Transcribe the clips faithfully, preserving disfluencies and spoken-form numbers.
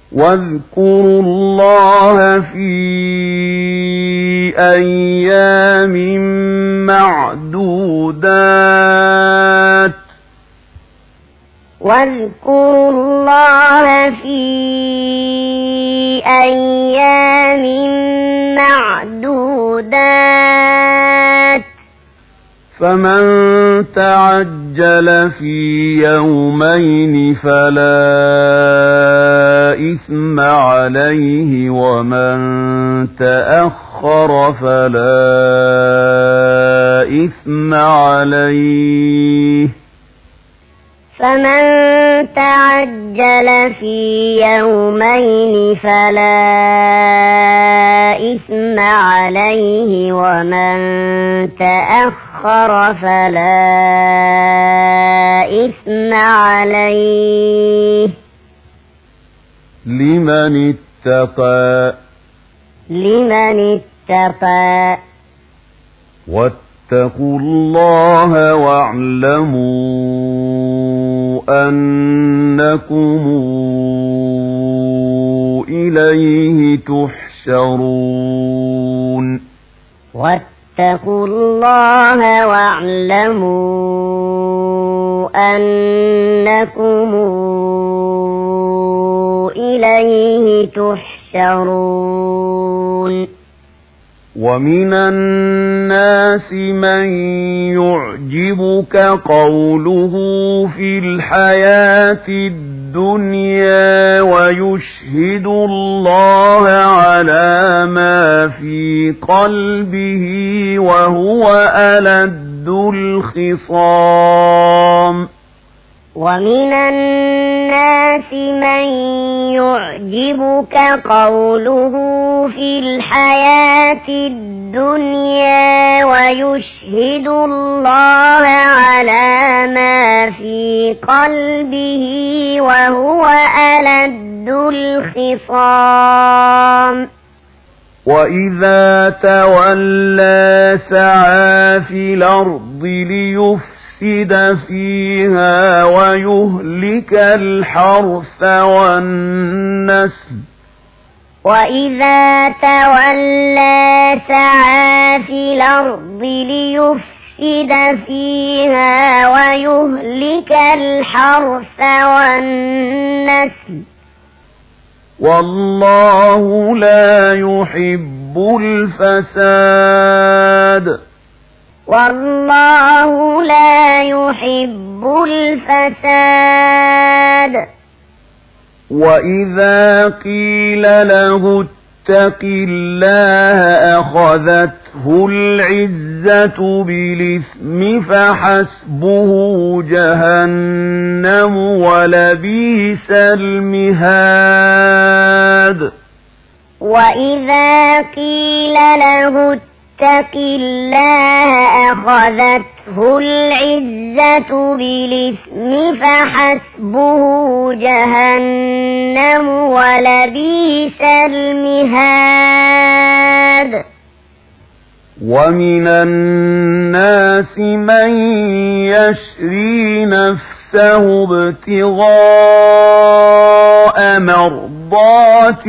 واذكروا الله في أيام معدودات واذكروا الله في أيام معدودات فمن تعجل في يومين فلا إثم عليه ومن تأخر فلا إثم عليه فمن تعجل في يومين فلا إثم عليه ومن تأخر فلا إثم عليه لمن اتقى لمن اتقى واتقوا الله واعلموا أنكم إليه تحشرون واتقوا الله واعلموا أنكم إليه تحشرون ومن الناس من يعجبك قوله في الحياة الدنيا ويشهد الله على ما في قلبه وهو ألد الخصام ومن الناس من يعجبك قوله في الحياة الدنيا ويشهد الله على ما في قلبه وهو ألد الخصام وإذا تولى سعى في الأرض ليفسد فيها ويهلك الحرث والنسل وإذا تولى سعى في الأرض ليفسد فيها ويهلك الحرث والنسل والله لا يحب الفساد والله لا يحب الفساد وإذا قيل له اتق الله أخذته العزة بالإثم فحسبه جهنم ولبئس المهاد وإذا قيل له اتق الله أخذته العزة بالإثم فحسبه جهنم ولبئس المهاد ومن الناس من يشري نفسه ابتغاء مرضات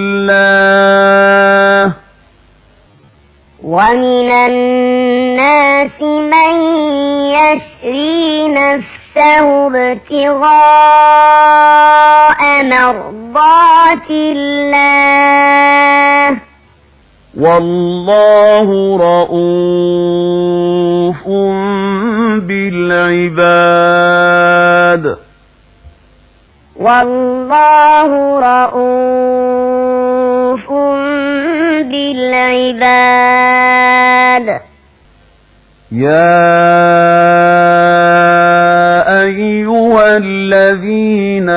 الله ومن الناس من يشري نفسه ابتغاء مرضات الله والله رؤوف بالعباد والله رؤوف بالعباد يا أيها الذين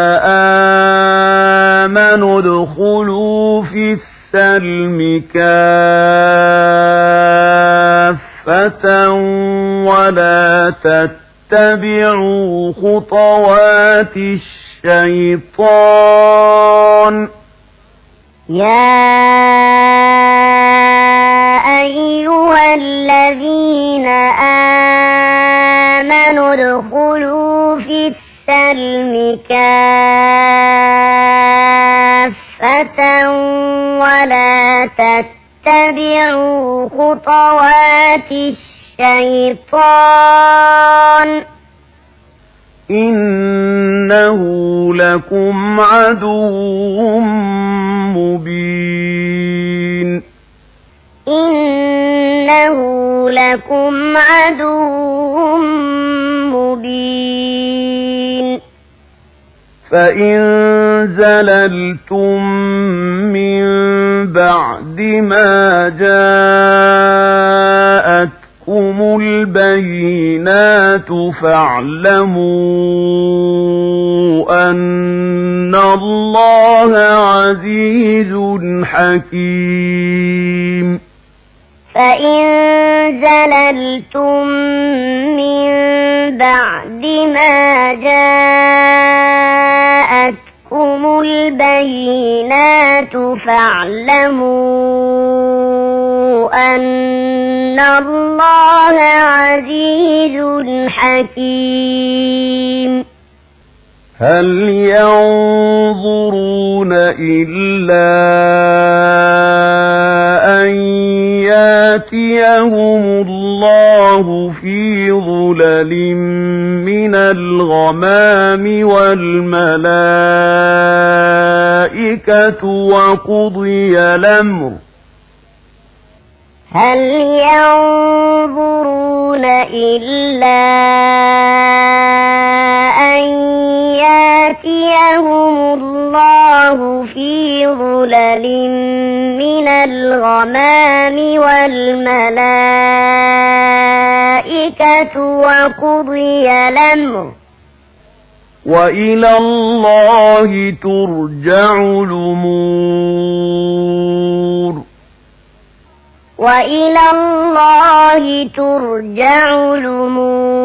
آمنوا ادخلوا في السلم كافة ولا تتبعوا خطوات الشيطان يا أيها الذين آمنوا ادخلوا في السلم كافة ولا تتبعوا خطوات الشيطان إنه لكم عدو مبين إنه لكم عدو مبين فإن زللتم من بعد ما جاءتكم البينات فاعلموا أن الله عزيز حكيم فإن زللتم من بعد ما جاءتكم البينات فاعلموا أن الله عزيز حكيم هل ينظرون إلا أن ياتيهم الله في ظلل من الغمام والملائكة وقضي الأمر هل ينظرون إلا أن ياتيهم الله في ظلل من الغمام والملائكة وقضي الأمر وإلى الله ترجع الأمور وإلى الله ترجع الأمور